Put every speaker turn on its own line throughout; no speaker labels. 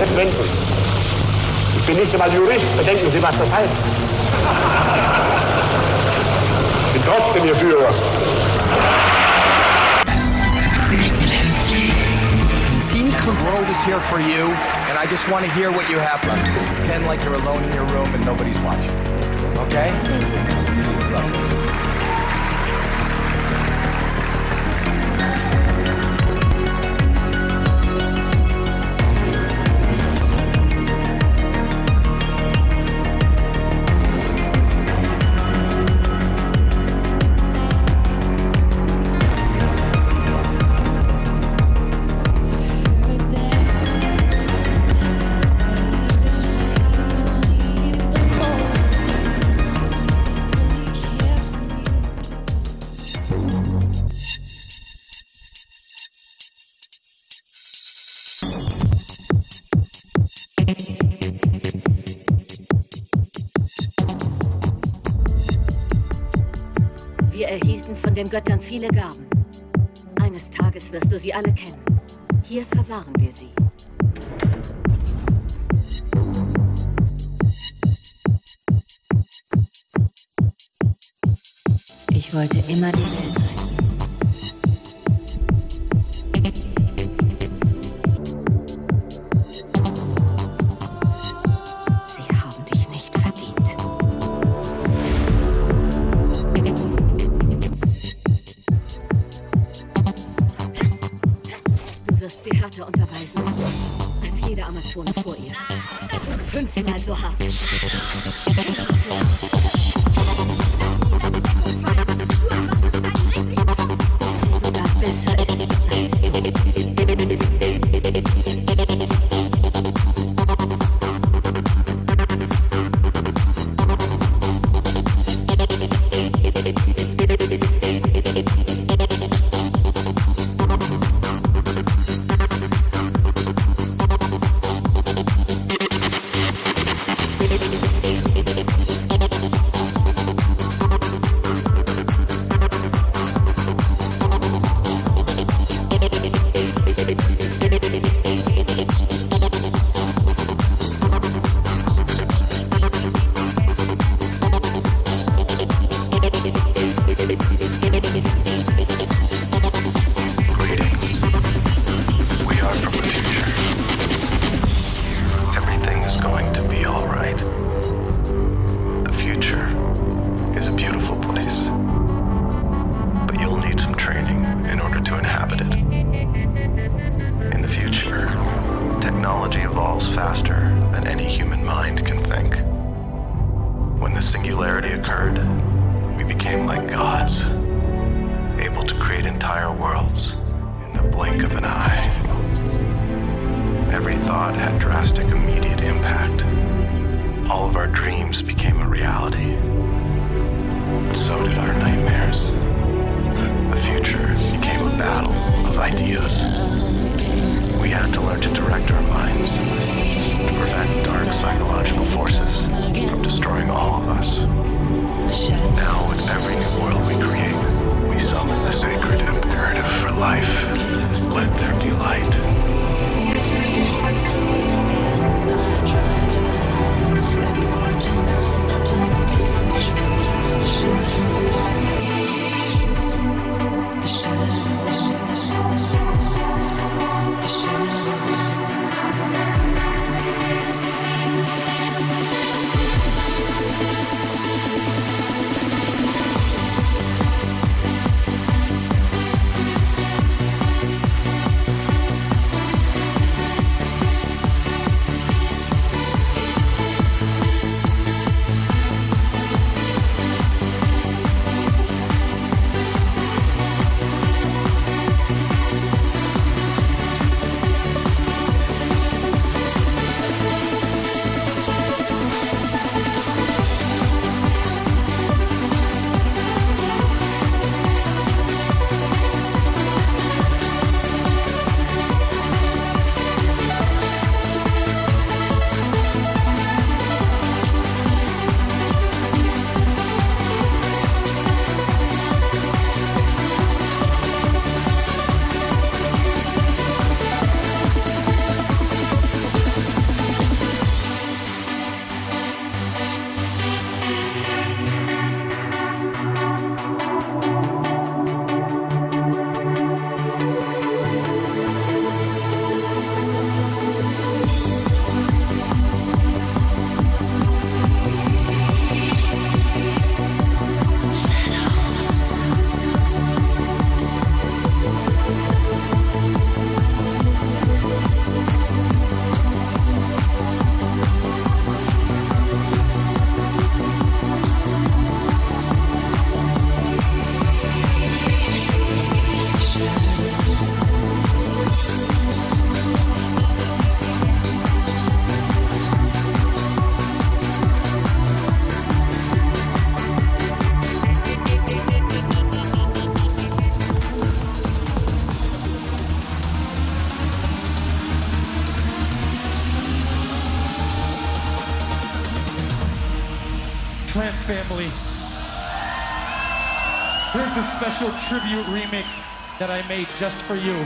Konsequenzen. Ich bin nicht einmal Jurist, bedenken Sie, was das heißt. Ich bin trotzdem Ihr Führer.
The world is here for you, and I just want to hear what you have. Just pretend like you're alone in your room and nobody's watching. Okay? Love you.
Wir erhielten von den Göttern viele Gaben. Eines Tages wirst du sie alle kennen. Hier verwahren wir sie. Ich wollte immer die Welt retten. Sie haben dich nicht verdient. Du wirst sie härter unterweisen als jede Amazone vor ihr. 5-mal so hart. Besser ist
Trans family. Here's a special tribute remix that I made just for you.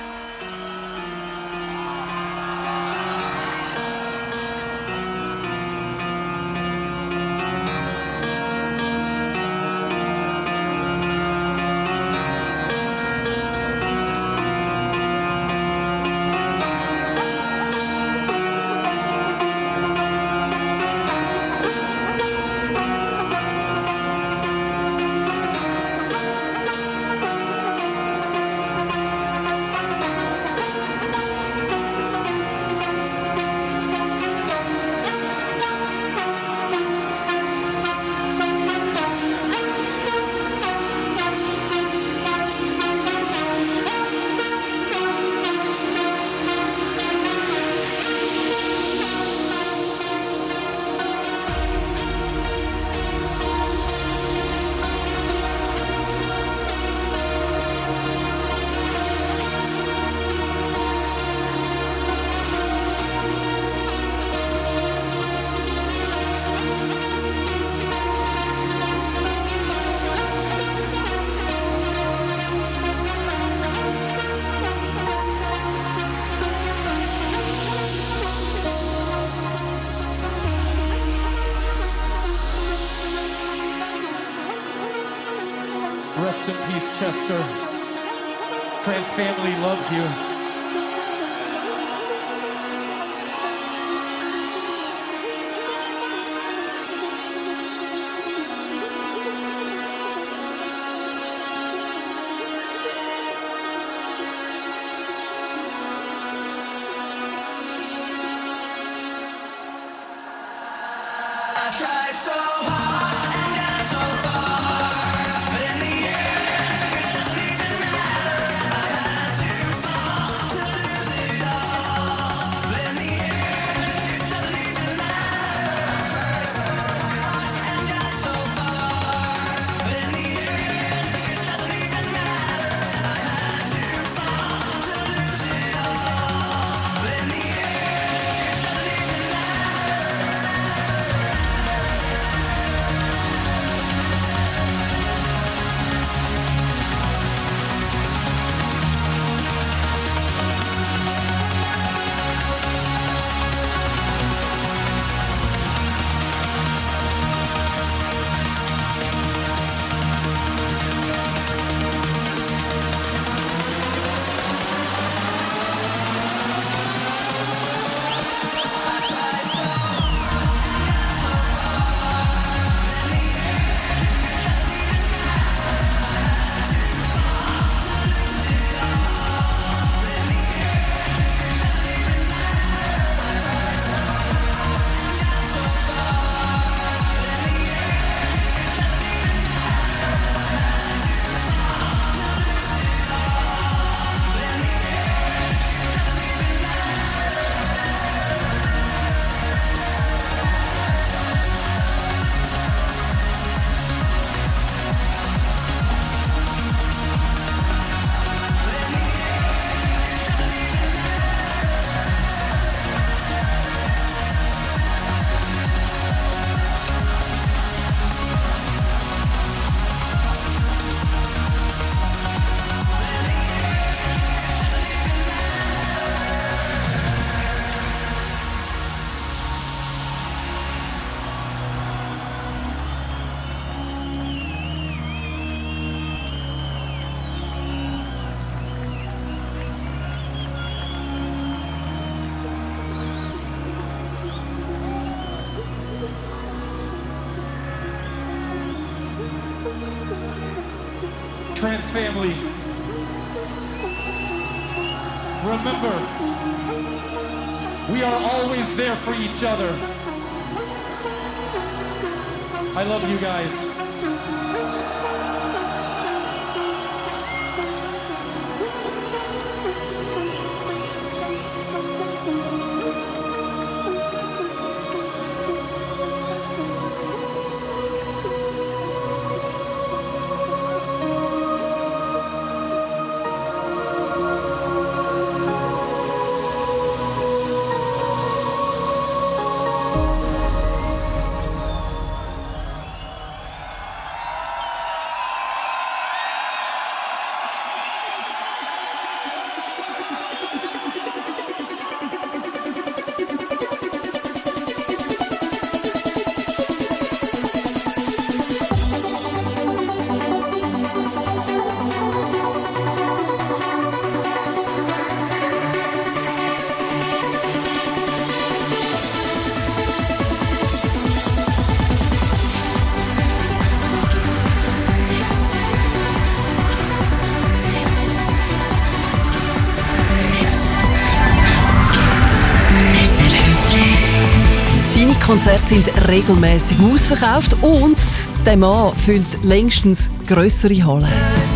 Rest in peace, Chester. Trans family loves you.
I tried so hard and got so far, but in the end, it doesn't even matter. I had to fall to lose it all, but in the end, it doesn't even matter. I tried so hard and got so far, but in the end, it doesn't even matter. I had to fall to lose it all, but in the end, it doesn't even matter.
Trans family, remember, we are always there for each other. I love you guys.
Konzerte sind regelmäßig ausverkauft und der Mann füllt längstens grössere Hallen.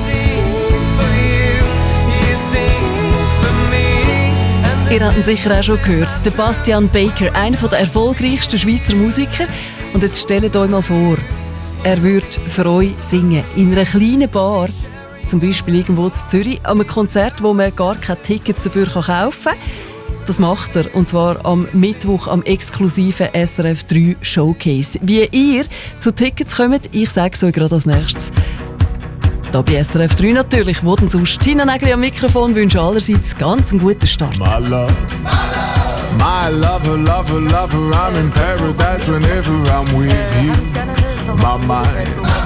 Ihr habt ihn sicher auch schon gehört. Der Bastian Baker, einer der erfolgreichsten Schweizer Musiker. Und jetzt stellt euch mal vor, er würde für euch singen. In einer kleinen Bar, zum Beispiel irgendwo in Zürich, an einem Konzert, wo man gar keine Tickets dafür kaufen kann. Das macht er, und zwar am Mittwoch am exklusiven SRF 3 Showcase. Wie ihr zu Tickets kommt, ich sage es euch gerade als nächstes. Da bei SRF 3 natürlich, wo denn sonst? Tina Nägeli am Mikrofon wünsche allerseits ganz einen guten Start.
My love, my lover, lover, lover, I'm in paradise whenever I'm with you. My mind,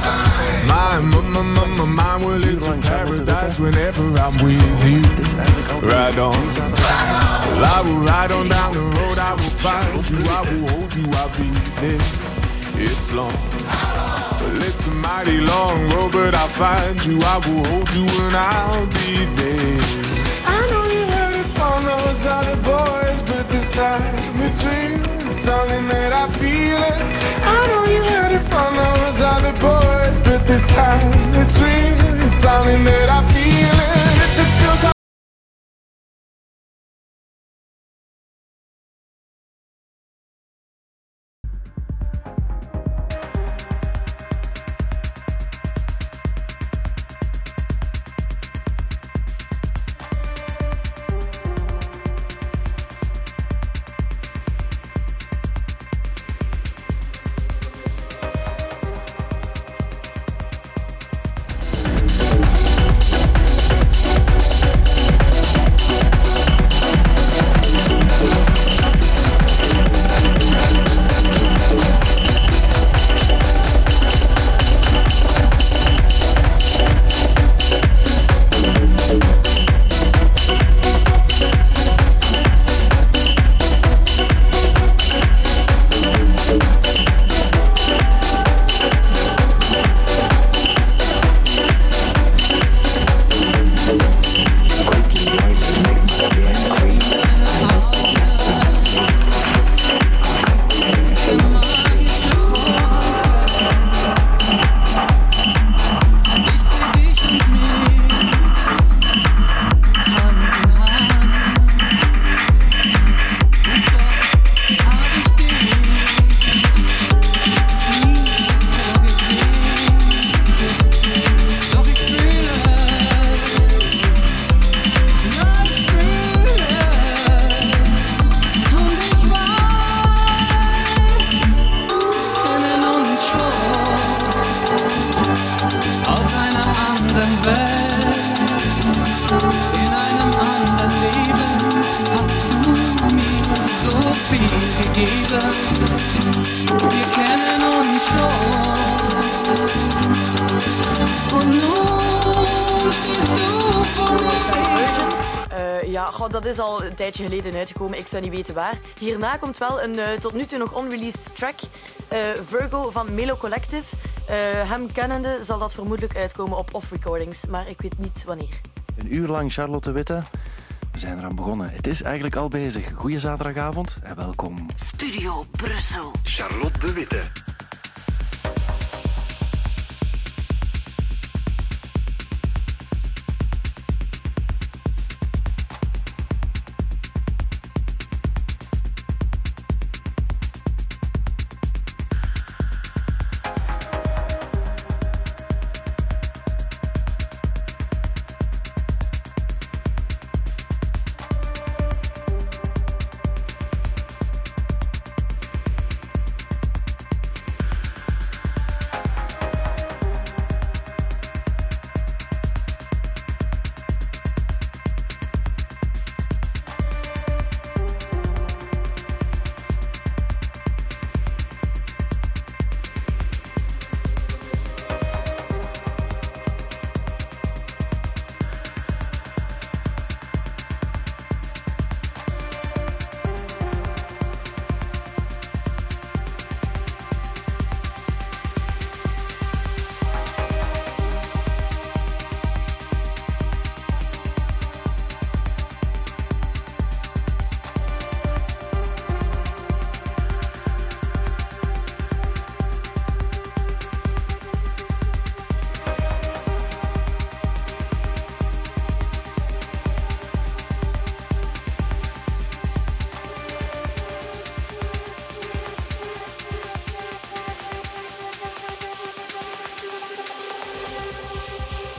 my mind, well it's in paradise whenever I'm with you. Ride on, I will ride on down the road, I will find you, I will hold you, I'll be there. It's long. Well, it's a mighty long road, but I'll find you. I will hold you and I'll be there. I know you heard it from those other boys, but this time it's real. It's something that I feel it. I know you heard it from those other boys, but this time it's real. It's something that I feel it. If it feels like
dat is al een tijdje geleden uitgekomen. Ik zou niet weten waar. Hierna komt wel een tot nu toe nog unreleased track. Virgo van Melo Collective. Hem kennende zal dat vermoedelijk uitkomen op Off Recordings. Maar ik weet niet wanneer.
Een uur lang Charlotte de Witte. We zijn eraan begonnen. Het is eigenlijk al bezig. Goeie zaterdagavond en welkom.
Studio Brussel.
Charlotte de Witte.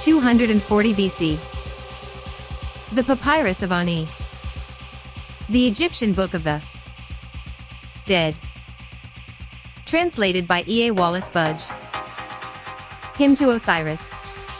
240 BC. The Papyrus of Ani. The Egyptian Book of the Dead. Translated by E. A. Wallace Budge. Hymn to Osiris.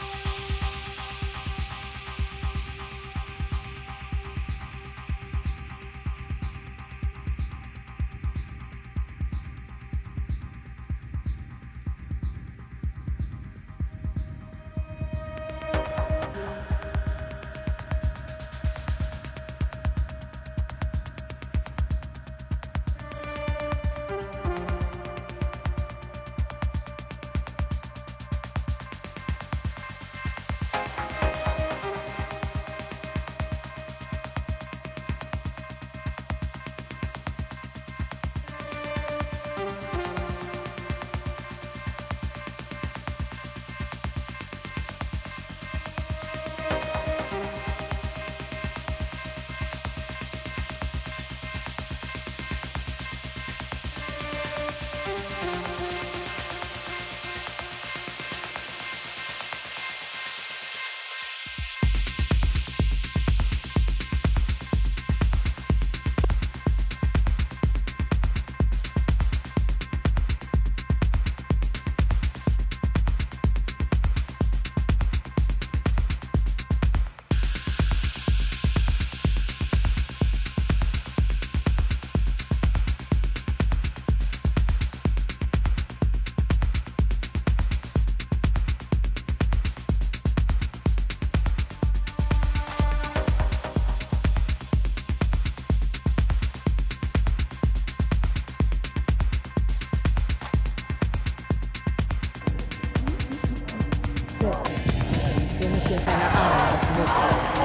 Du hast ja keine Ahnung, was möglich ist.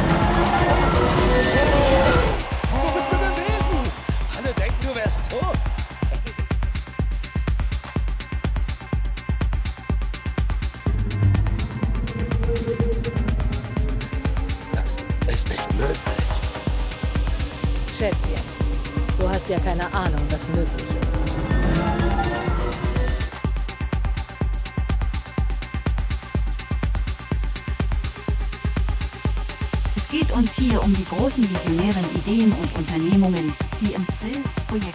Wo bist du gewesen? Alle denken, du wärst tot. Das ist nicht möglich.
Schätzchen, du hast ja keine Ahnung, was möglich ist.
Es geht uns hier um die großen visionären Ideen und Unternehmungen, die im Frill-Projekt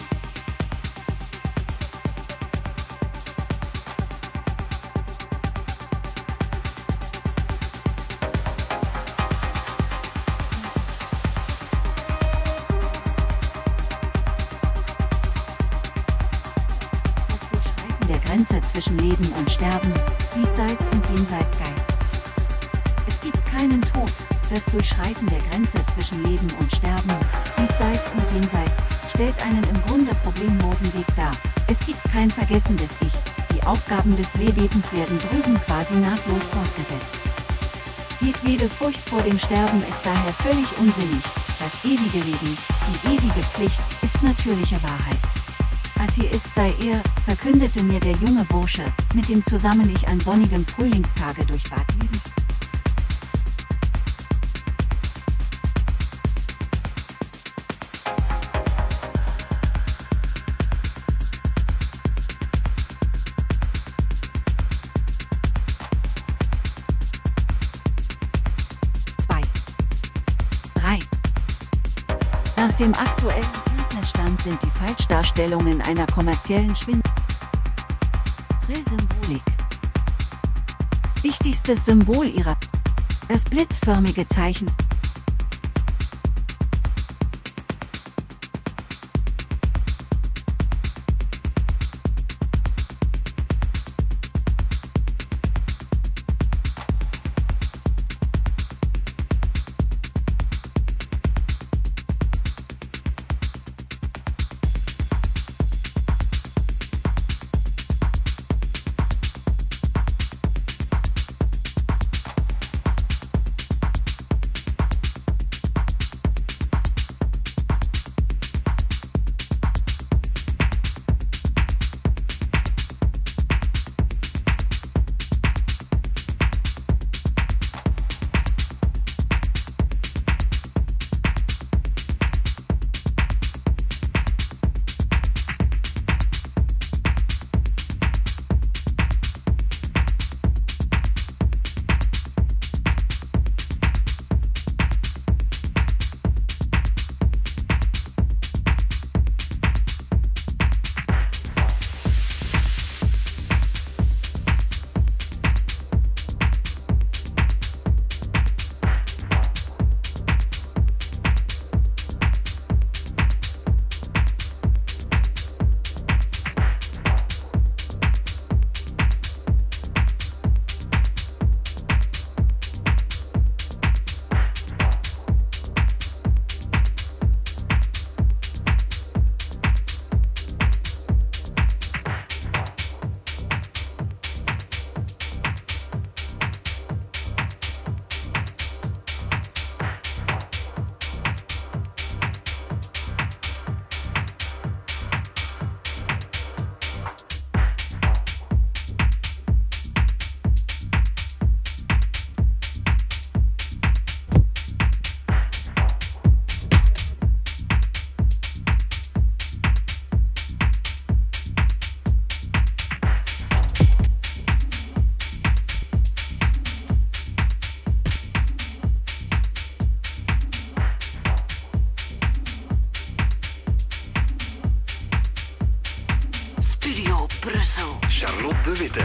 der Grenze zwischen Leben und Sterben, diesseits und jenseits Geist. Es gibt keinen Tod, das Durchschreiten der Grenze zwischen Leben und Sterben, diesseits und jenseits, stellt einen im Grunde problemlosen Weg dar. Es gibt kein Vergessen des Ich, die Aufgaben des Lebens werden drüben quasi nahtlos fortgesetzt. Jedwede Furcht vor dem Sterben ist daher völlig unsinnig, das ewige Leben, die ewige Pflicht, ist natürliche Wahrheit. Atheist sei er, verkündete mir der junge Bursche, mit dem zusammen ich an sonnigem Frühlingstage durch Bad Lieben. Nach dem aktuellen Kenntnisstand sind die Falschdarstellungen einer kommerziellen Frill-Symbolik. Wichtigstes Symbol ihrer das blitzförmige Zeichen.
Brussel.
Charlotte de Witte.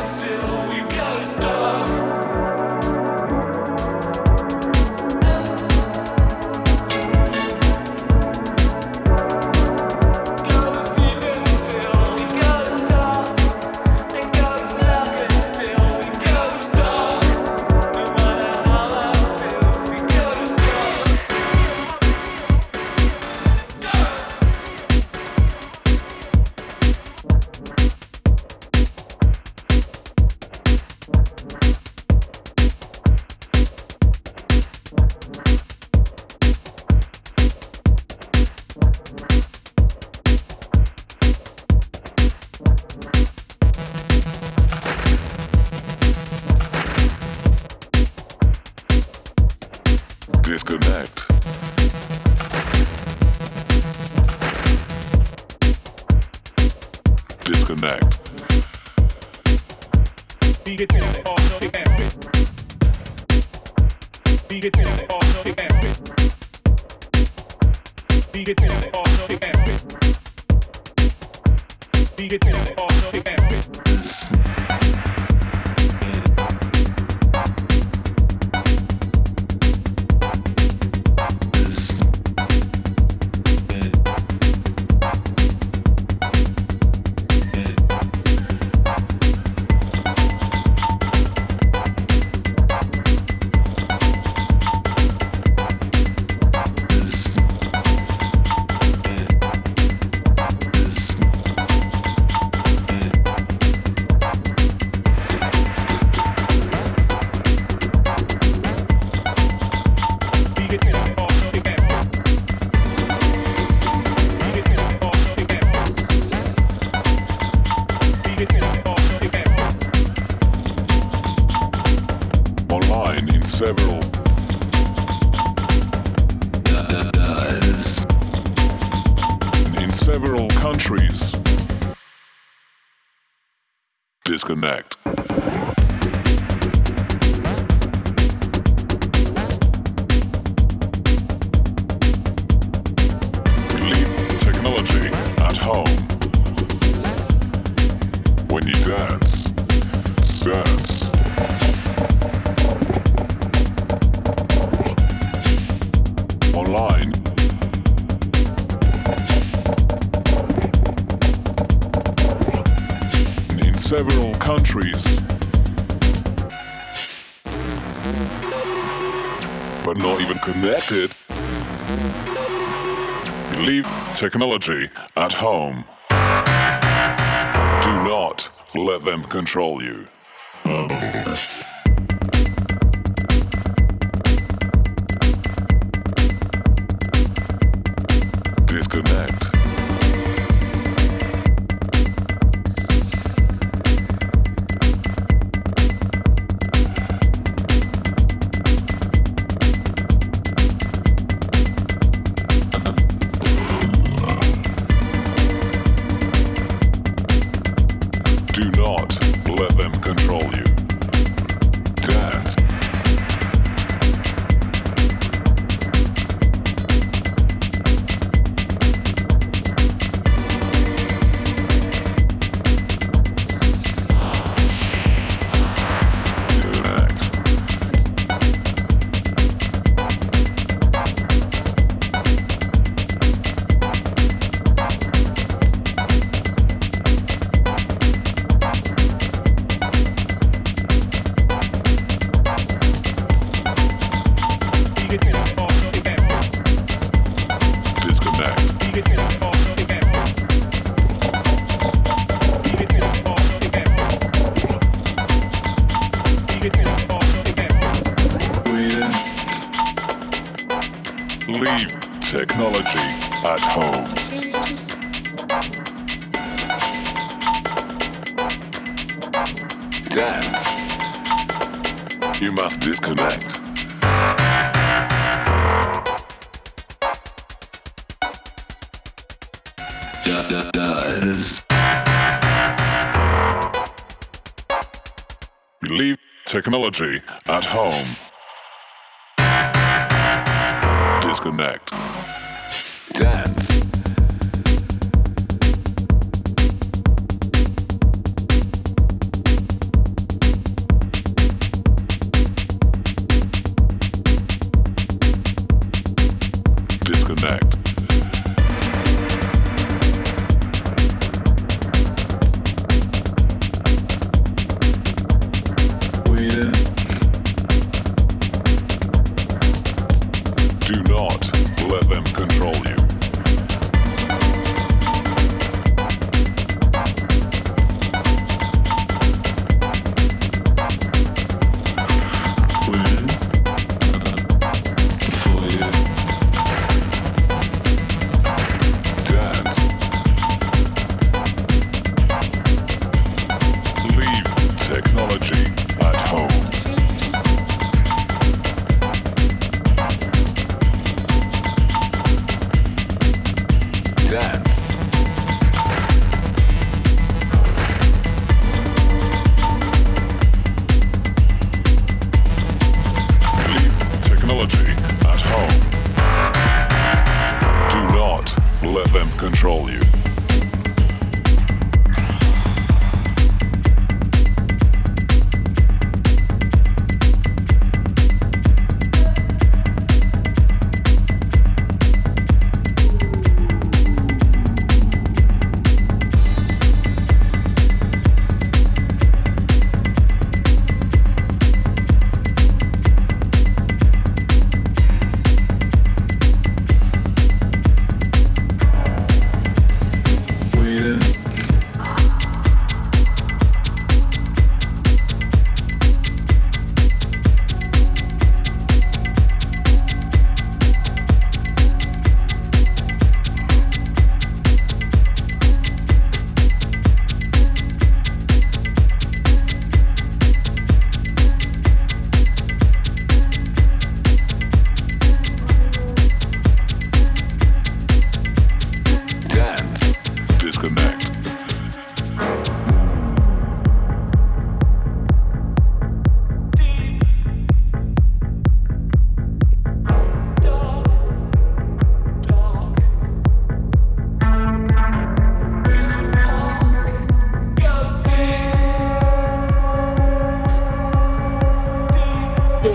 Disconnect. Disconnect. Online in several countries. Disconnect. Leave technology at home. When you dance, dance. Online. In several countries. But not even connected. You leave technology at home. Do not let them control you. Disconnect. Do not let them control you. Dance. Leave technology at home. Dance. You must disconnect. Does. You leave technology at home. Disconnect. Dance.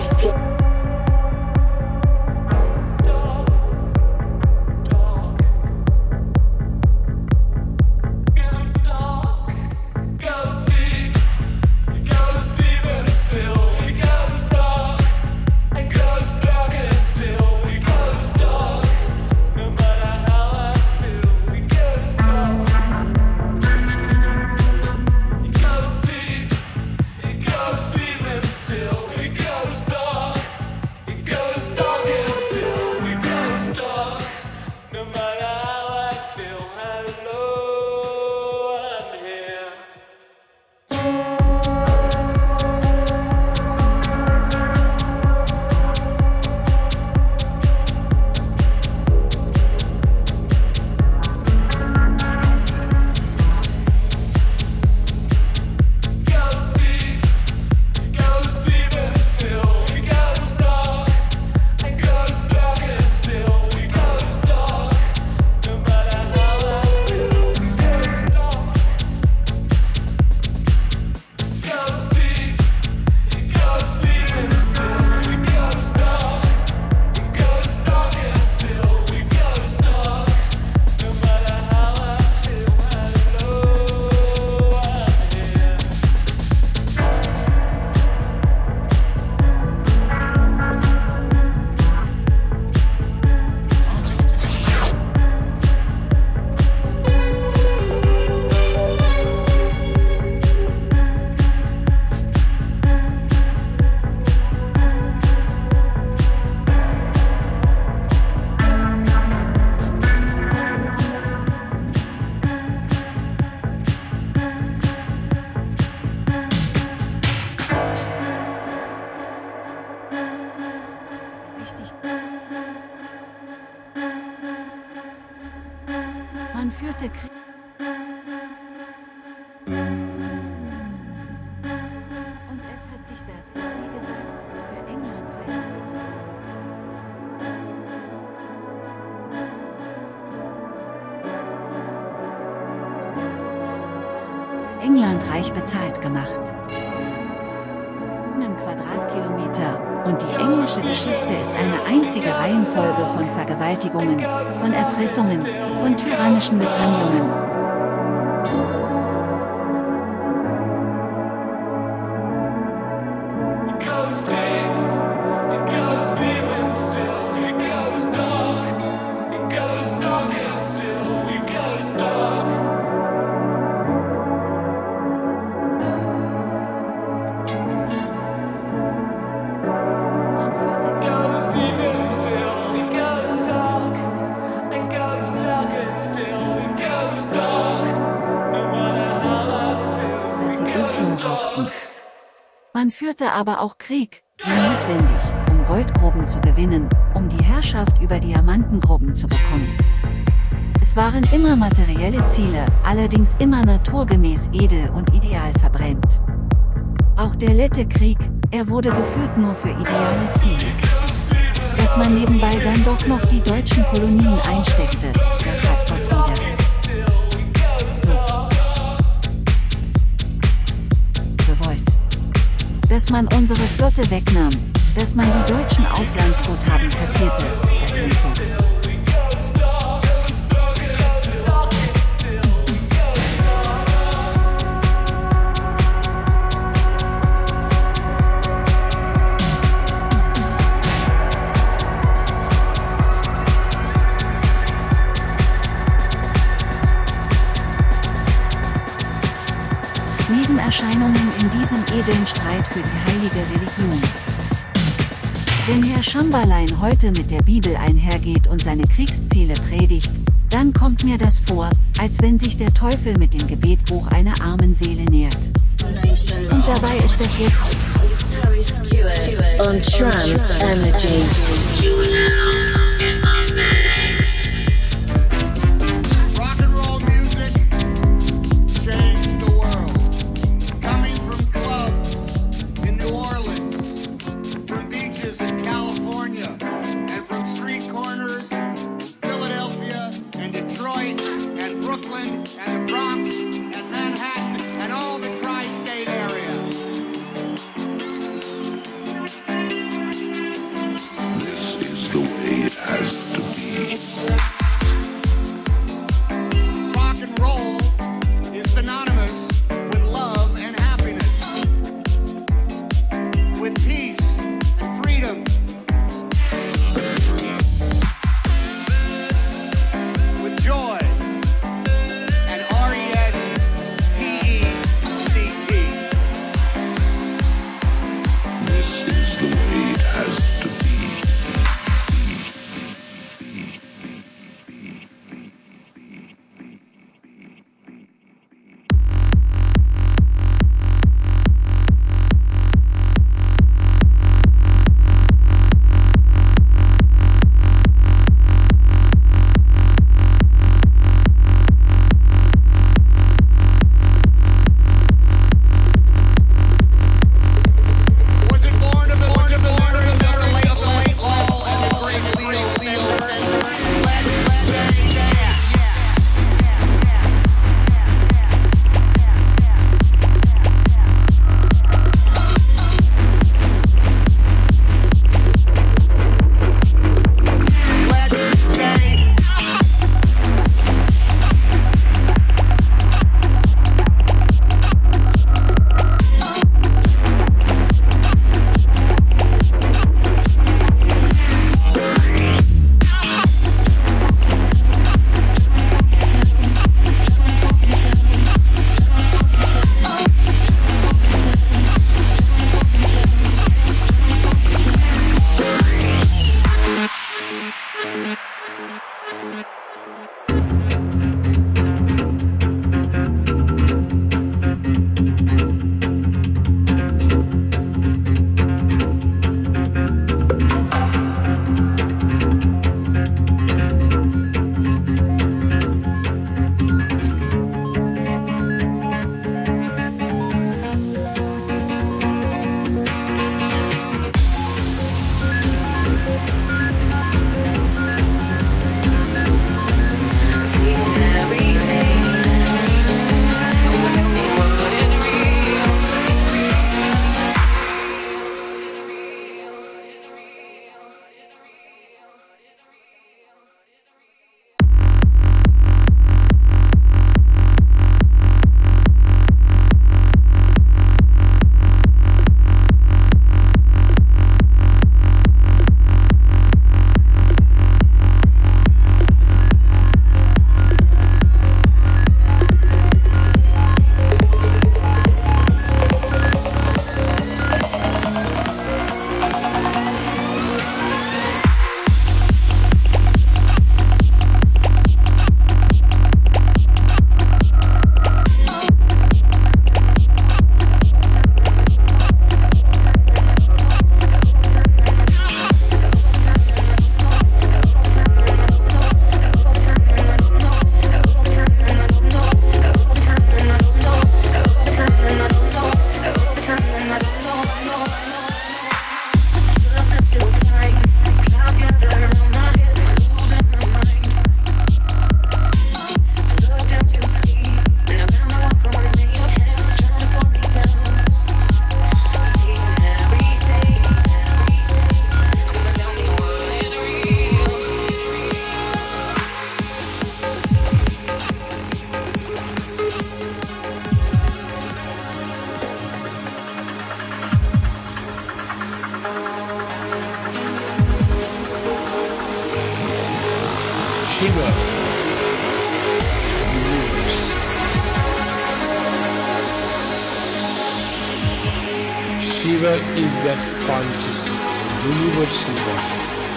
Man führte Krieg. Und es hat sich das, wie gesagt, für England reich bezahlt gemacht. Quadratkilometer. Und die englische Geschichte ist eine einzige Reihenfolge von Vergewaltigungen, von Erpressungen, von tyrannischen Misshandlungen. Man führte aber auch Krieg, wie notwendig, um Goldgruben zu gewinnen, um die Herrschaft über Diamantengruben zu bekommen. Es waren immer materielle Ziele, allerdings immer naturgemäß edel und ideal verbrämt. Auch der letzte Krieg, er wurde geführt nur für ideale Ziele. Dass man nebenbei dann doch noch die deutschen Kolonien einsteckte, das hat Gott wieder. Dass man unsere Flotte wegnahm, dass man die deutschen Auslandsguthaben kassierte, das sind so. Nebenerscheinungen in diesem edlen Streit für die heilige Religion. Wenn Herr Chamberlain heute mit der Bibel einhergeht und seine Kriegsziele predigt, dann kommt mir das vor, als wenn sich der Teufel mit dem Gebetbuch einer armen Seele nähert. Und dabei ist das jetzt
on Trans Energy.
Shiva. Shiva is that consciousness, universal body.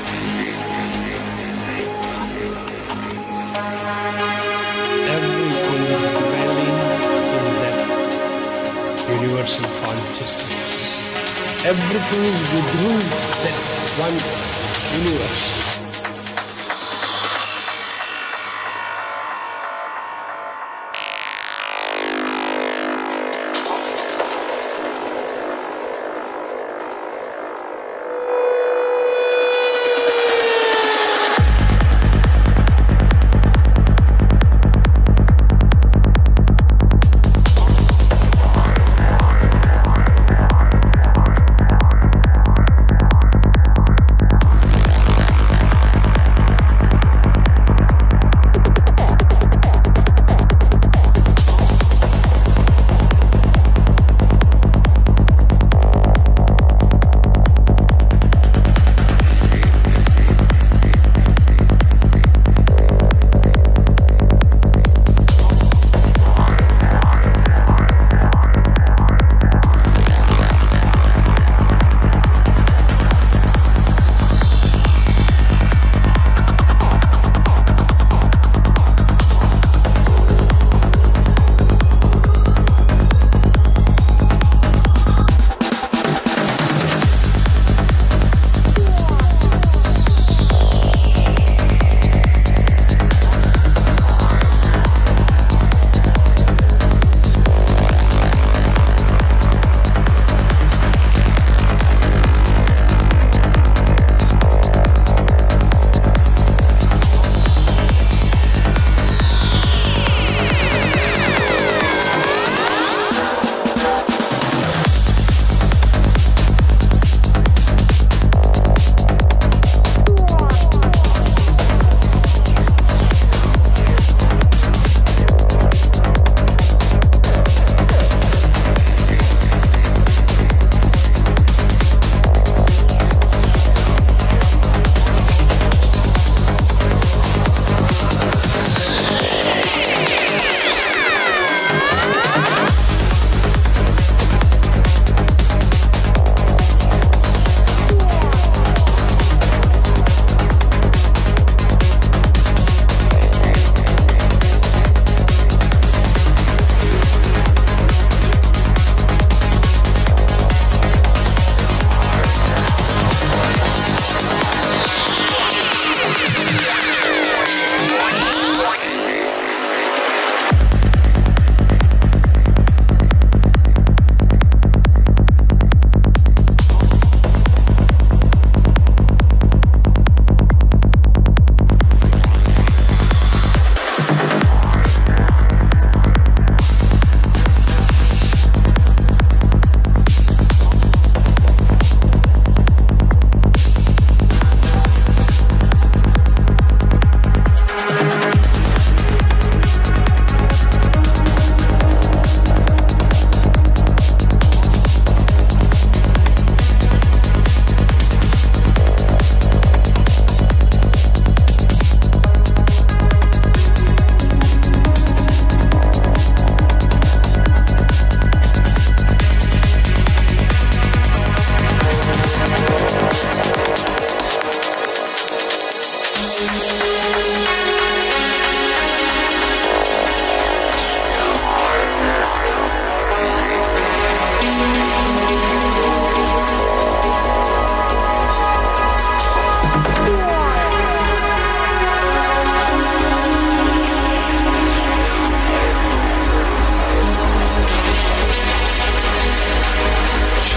Everything is dwelling in that universal consciousness. Everything is within that one universe.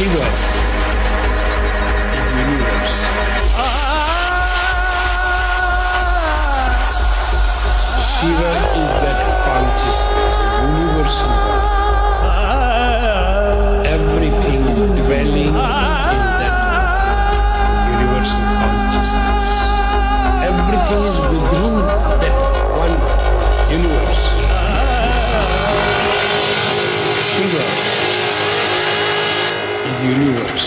Shiva is universe. Shiva is that consciousness, universal one. Everything is dwelling in that universal consciousness. Everything is within that one universe. Shiva is universe.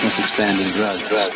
consciousness expanding drug.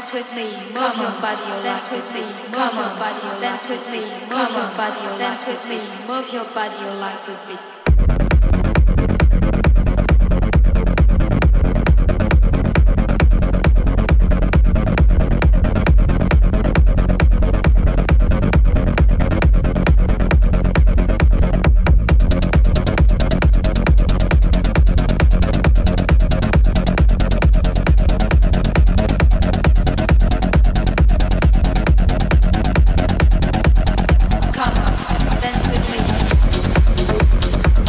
dance with me, move your body, dance with me, move your body, dance with me, move your body, dance with me, move your body, your legs a bit. Come on, dance with me.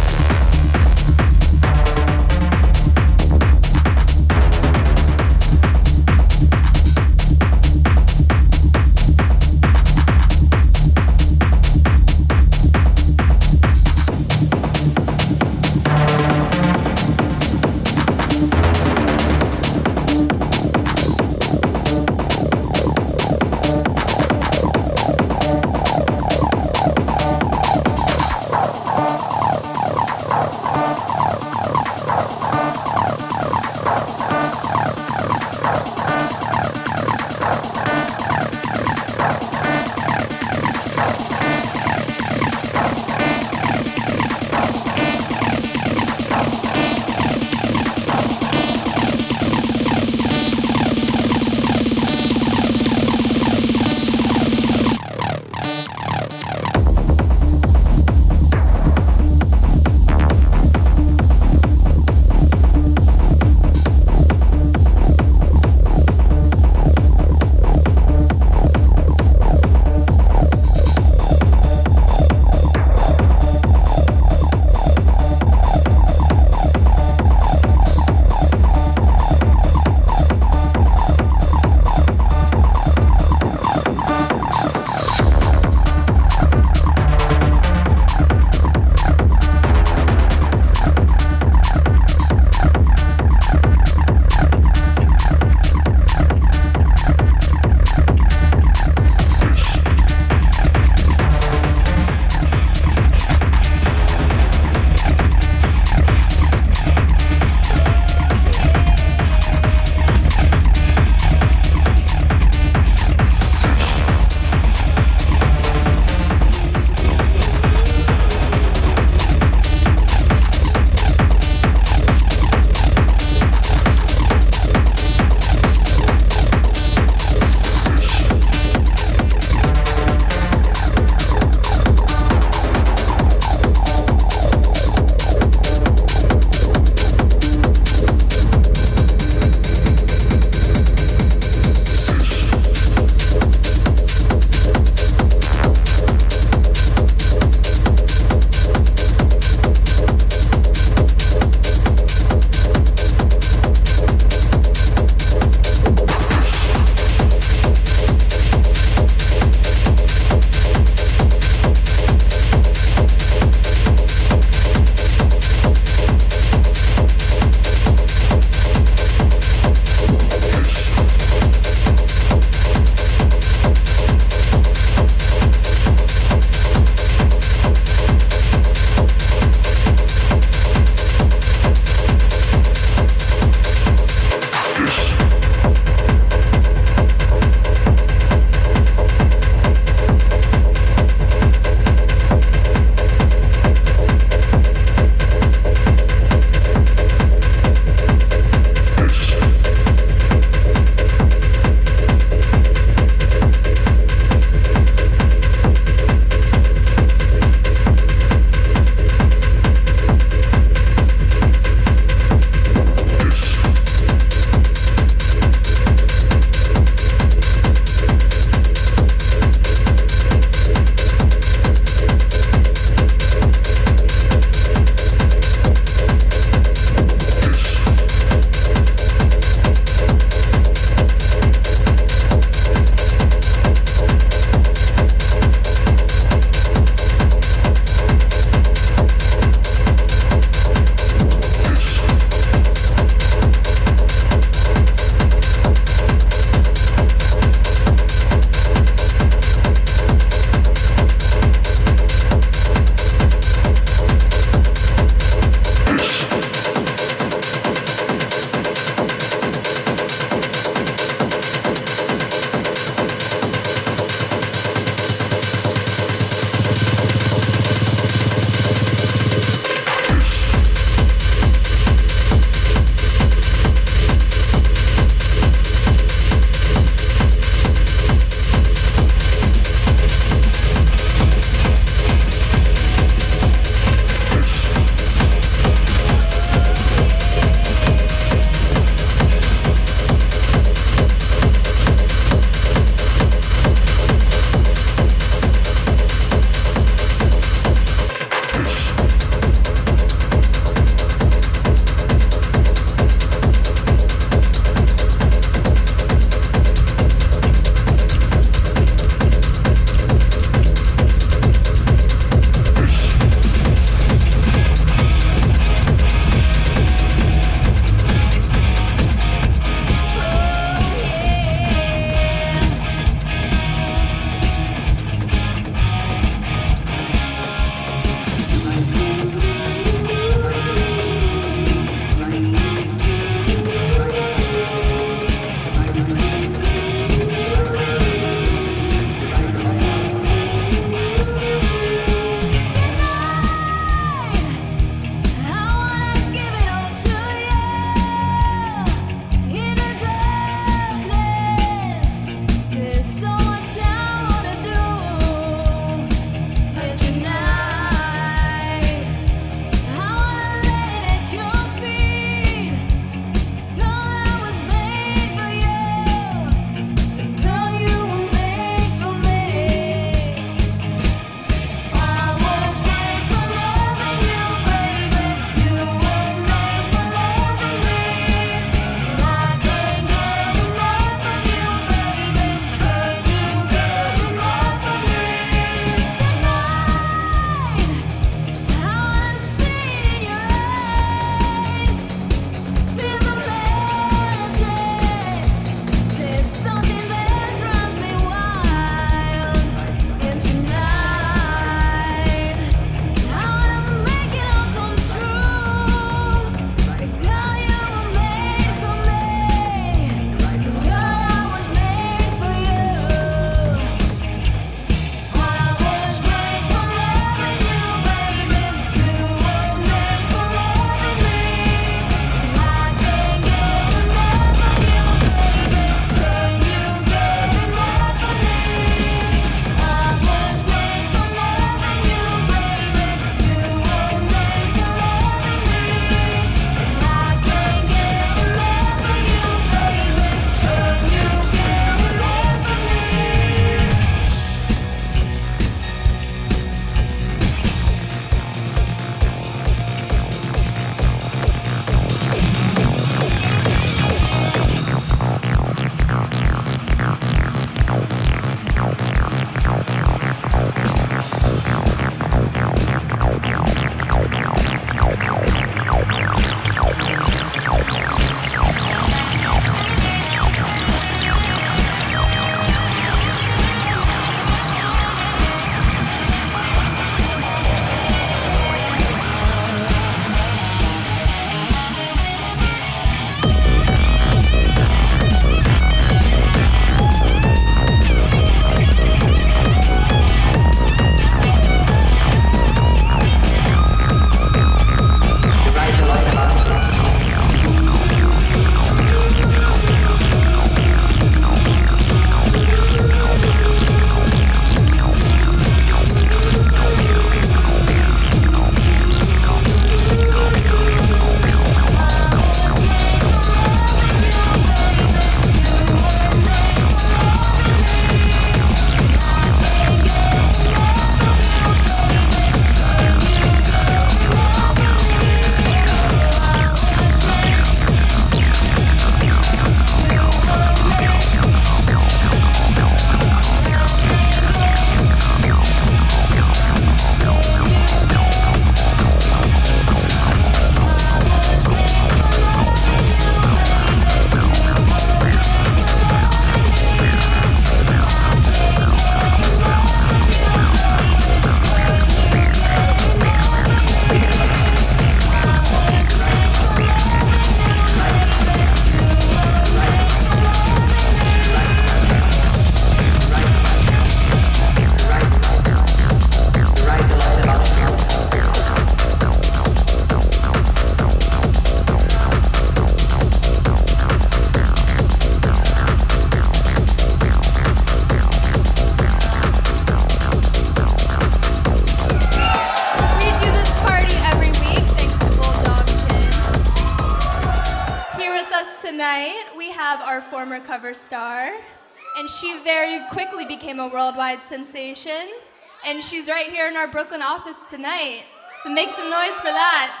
tonight we have our former cover star, and she very quickly became a worldwide sensation, and she's right here in our Brooklyn office tonight. So make some noise for that.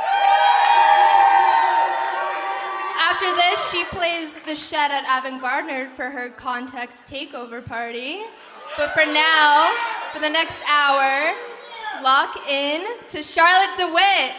After this, she plays the Shed at Avant Gardner for her Context Takeover party. But for now, for the next hour, lock in to Charlotte DeWitt.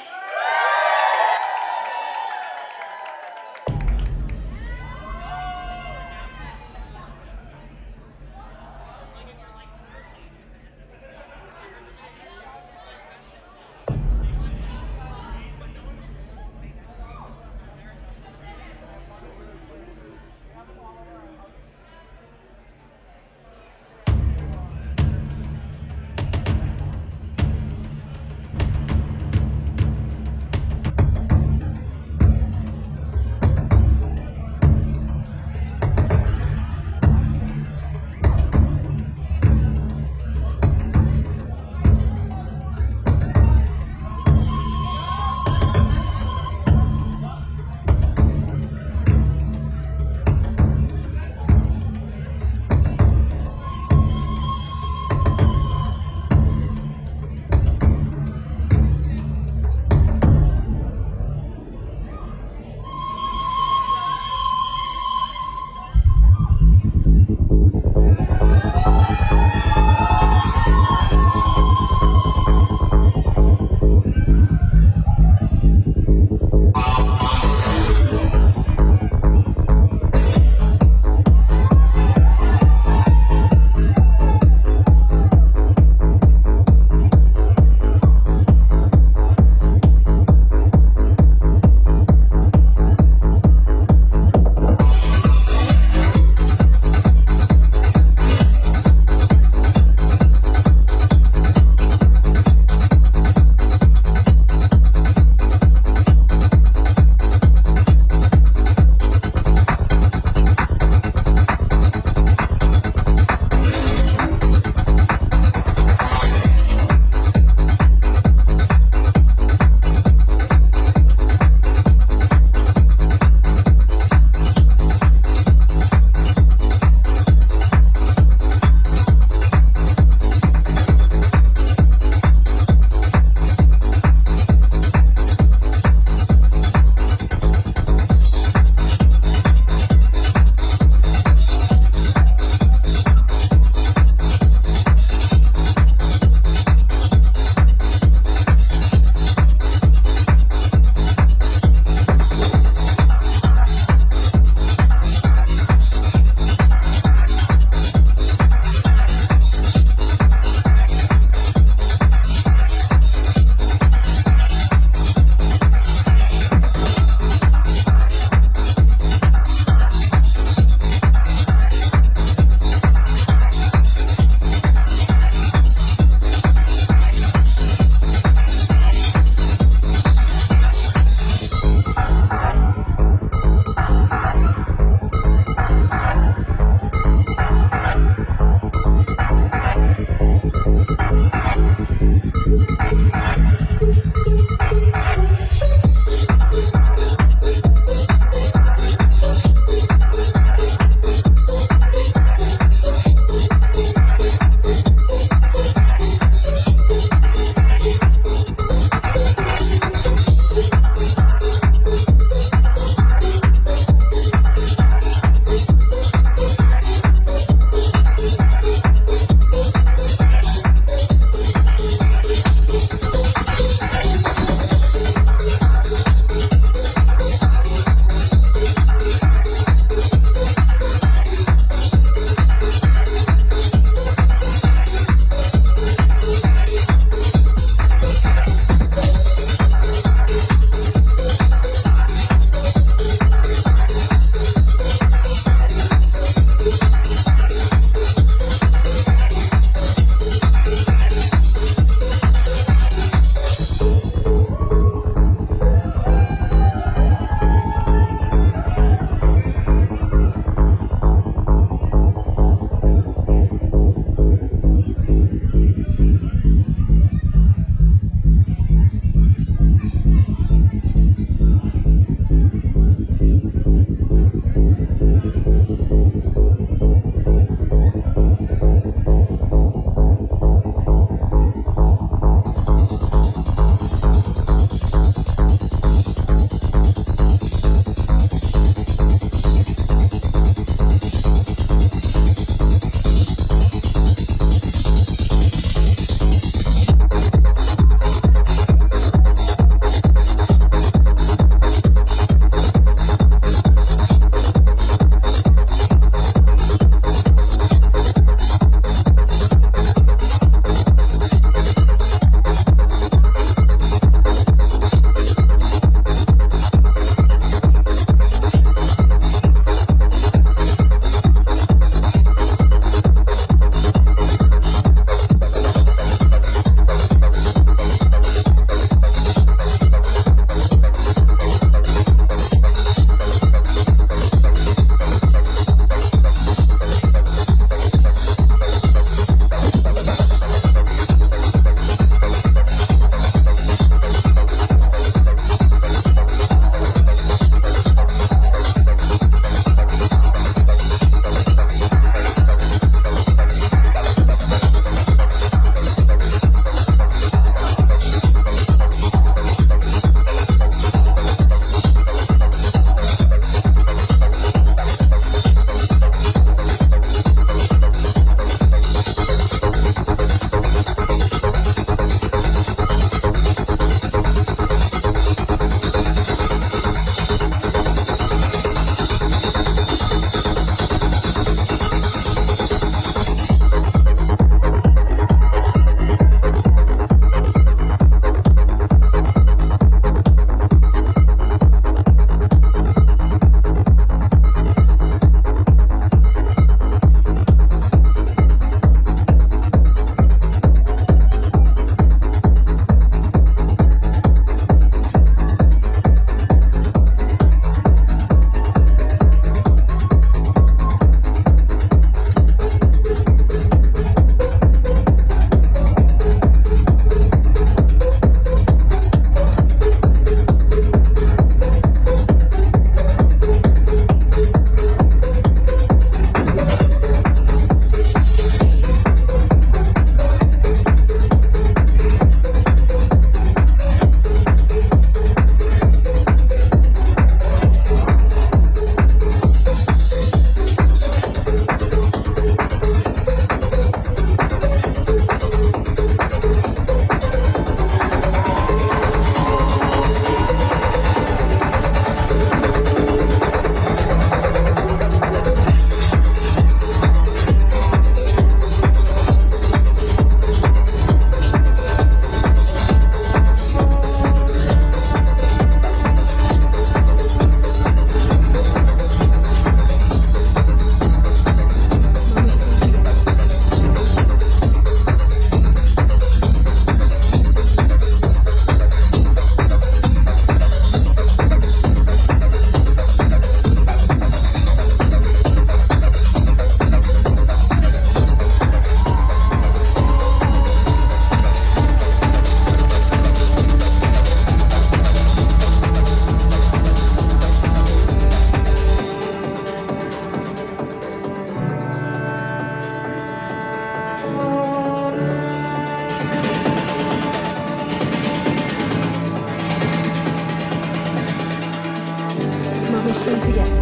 we sing together.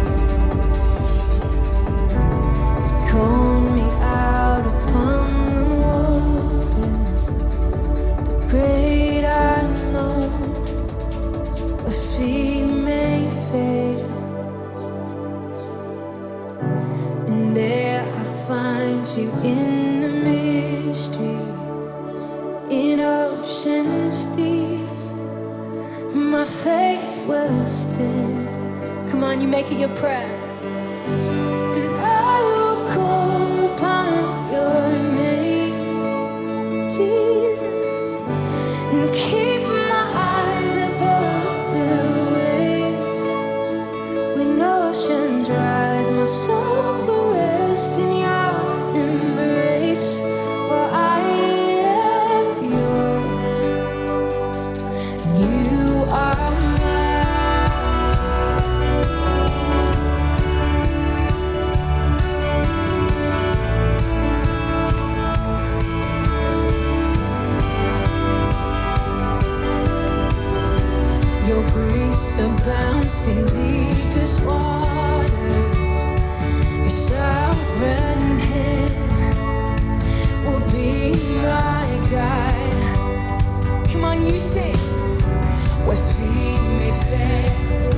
Call me out upon the waters, the great unknown, a feet may fail, and there I find you in the mystery, in oceans deep. My faith will stand. Come on, you make it your prayer. And I will call upon your name, Jesus, and keep my eyes above the waves. When oceans rise, my soul will rest in your embrace. For I am yours, and you are abounds in deepest waters. Your sovereign hand will be my guide. Come on, you sing. Where feet may fail.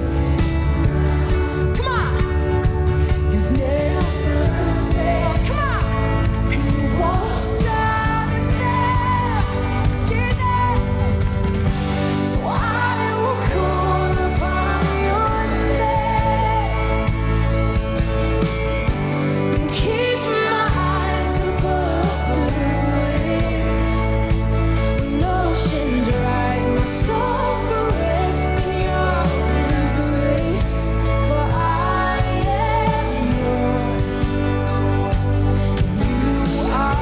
Come on. You've never failed. Come on. And you won't stop now, Jesus. So I will call upon your name and keep my eyes above the waves. When oceans rise, my soul will rest in your embrace. For I am yours, and you are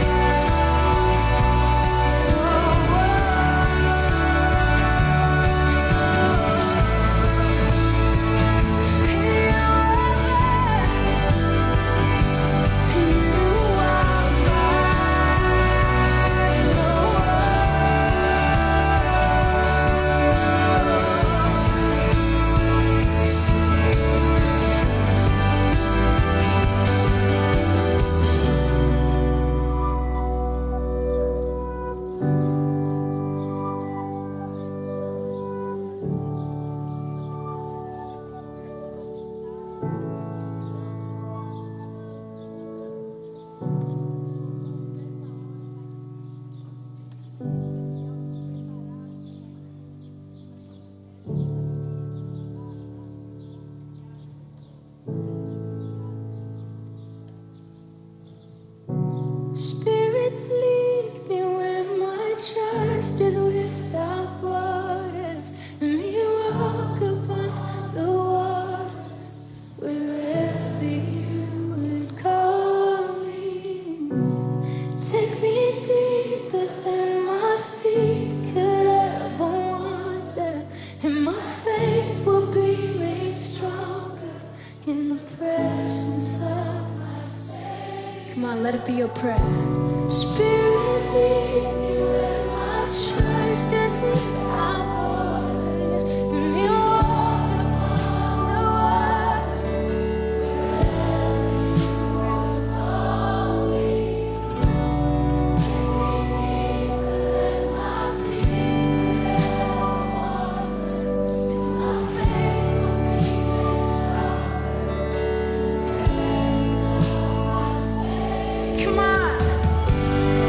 Spirit, lead me where my trust is without borders. Let me walk upon the waters wherever you would call me. Take me deeper than my feet could ever wander, and my faith will be made stronger in the presence of. Come on, let it be your prayer. Spirit, lead me where my trust is without borders. Let me walk upon the waters wherever you will call me. Take me deeper than my feet could ever wander, and my faith will be made stronger. Come on.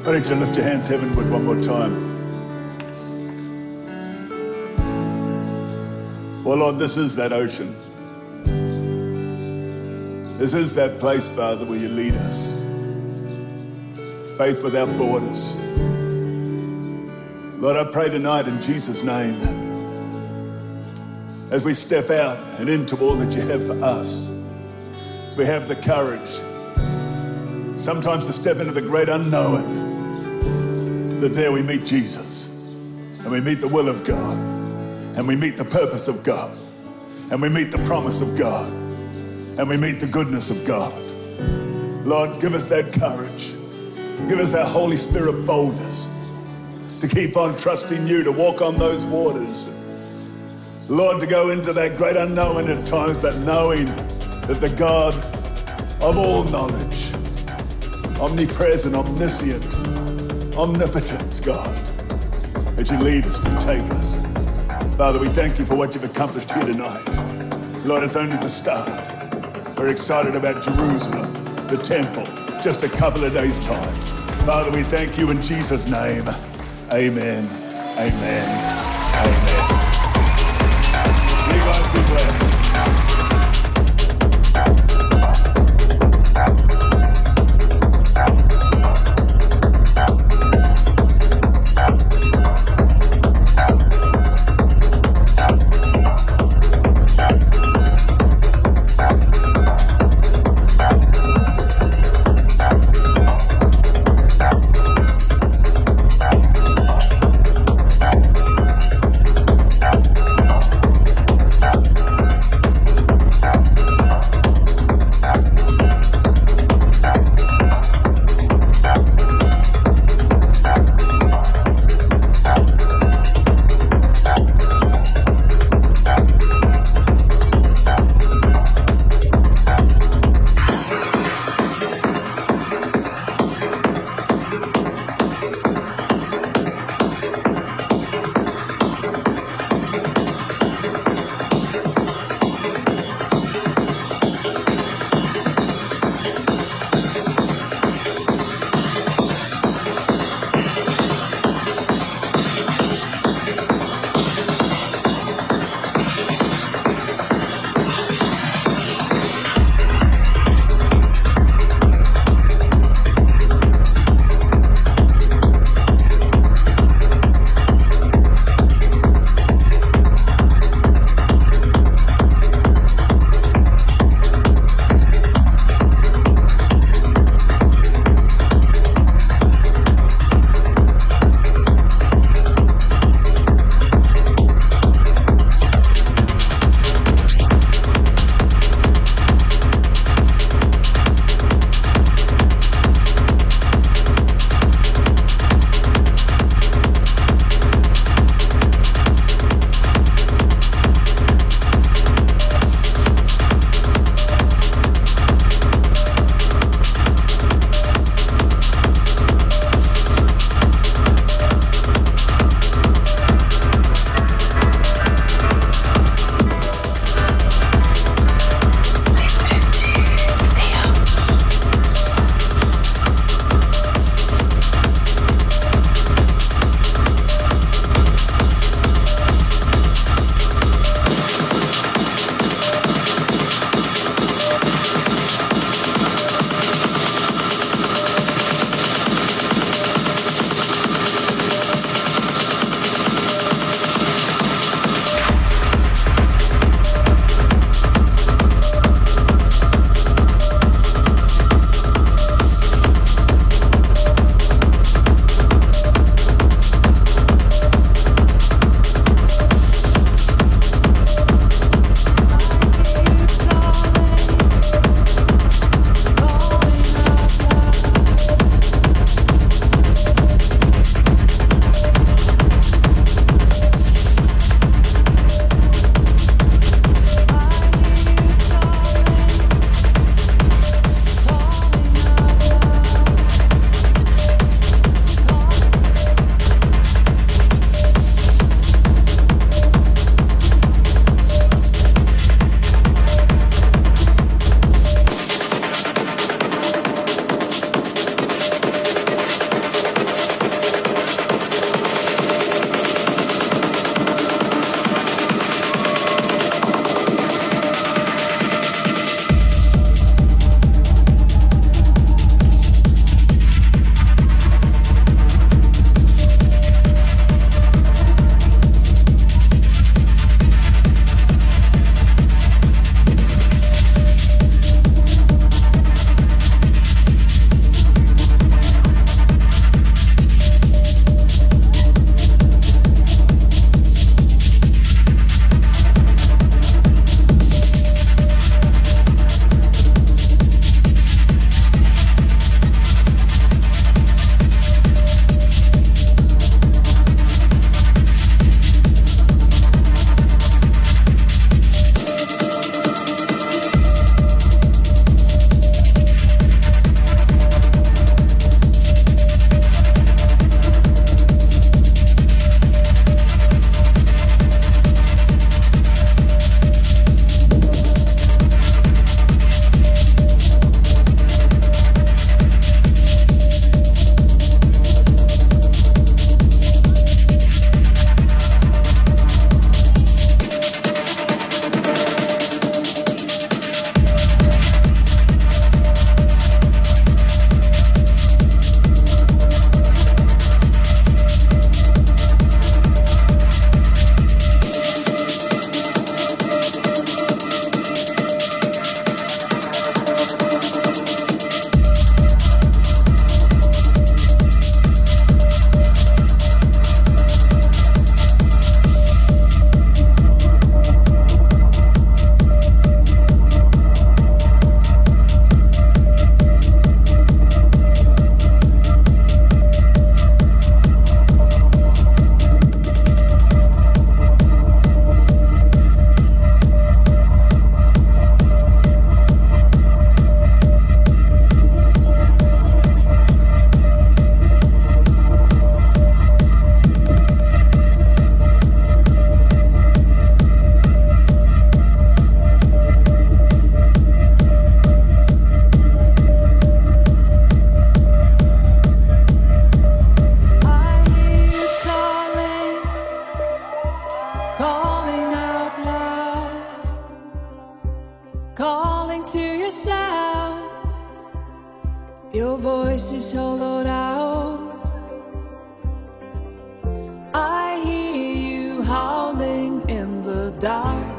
Why don't you lift your hands heavenward one more time? Well, Lord, this is that ocean. This is that place, Father, where you lead us. Faith without borders. Lord, I pray tonight in Jesus' name, as we step out and into all that you have for us, as we have the courage sometimes to step into the great unknown, that there we meet Jesus, and we meet the will of God, and we meet the purpose of God, and we meet the promise of God, and we meet the goodness of God. Lord, give us that courage. Give us that Holy Spirit boldness to keep on trusting you, to walk on those waters. Lord, to go into that great unknown at times, but knowing that the God of all knowledge, omnipresent, omniscient, omnipotent God, that you lead us and take us. Father, we thank you for what you've accomplished here tonight. Lord, it's only the start. We're excited about Jerusalem, the temple, just a couple of days' time. Father, we thank you in Jesus' name. Amen. Amen. Amen. You guys be blessed.
Your voice is hollowed out. I hear you howling in the dark.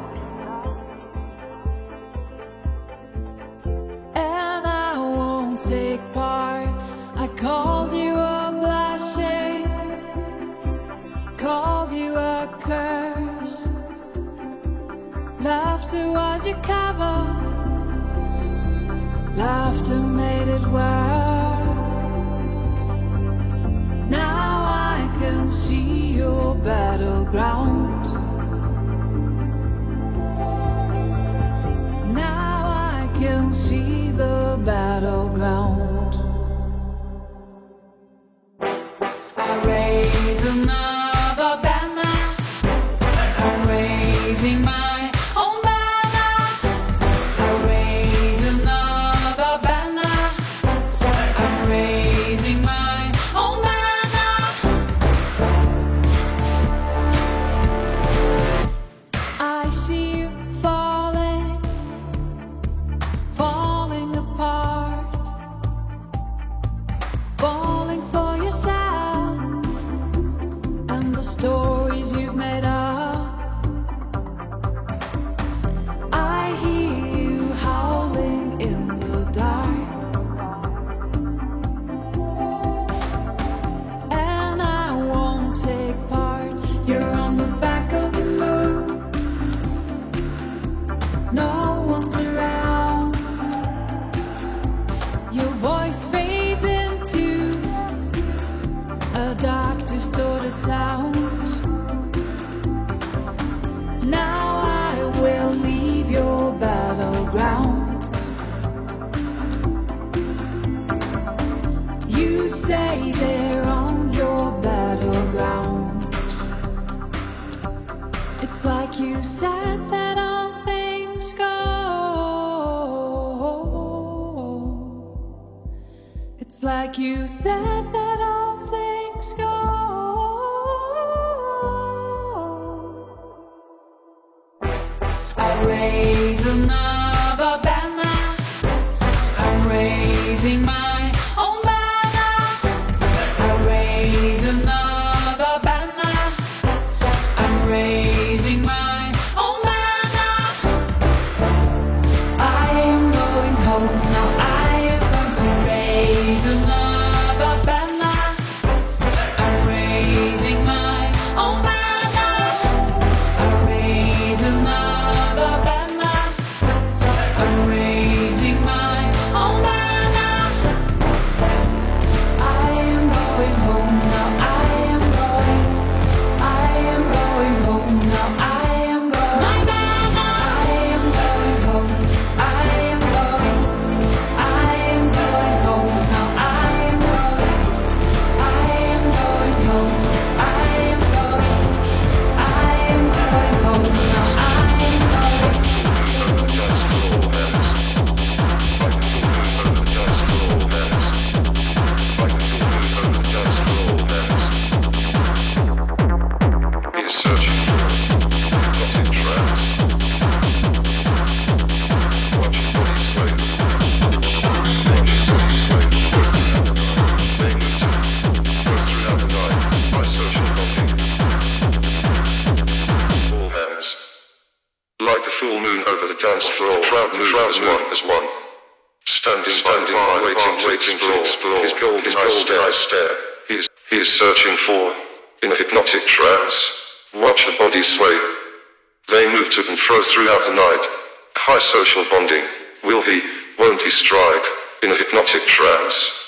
And I won't take part. I called you a blessing, called you a curse. Laughter was your cover, laughter made it work. Now I can see your battleground. Now I can see the battleground. I raise another banner. I'm raising my own banner. I raise another banner. I'm raising my own banner. I see you falling, falling apart, falling for yourself and the stories you've made up. I hear you howling in the dark, and I won't take part. You're on the back of the moon, no one's around. Your voice fades into a dark, distorted sound. Now I will leave your battleground. You say they're on your battleground. It's like you said that all things go. It's like you said that all things go. I raise another banner. I'm raising my own banner. I raise another banner. I'm raising my own banner. I am going home now. I am going to raise another banner. I'm raising my own banner. I raise another banner. I'm raising my own banner. I am going home now. I am going home now. I am going. My banner. I am going home. I am going home now. I am going home. I am going home now. I am going.
He's searching for hypnotic trance. Watch your body sway. Watch your body sway. They move to go throughout the night by social bonding. All hands. Like the full moon over the dance floor, crowd moves as one. Standing by, waiting to explore his golden eye stare. He is searching for, in a hypnotic trance. Watch the body sway. They move to and fro throughout the night. High social bonding. Will he, won't he strike, in a hypnotic trance?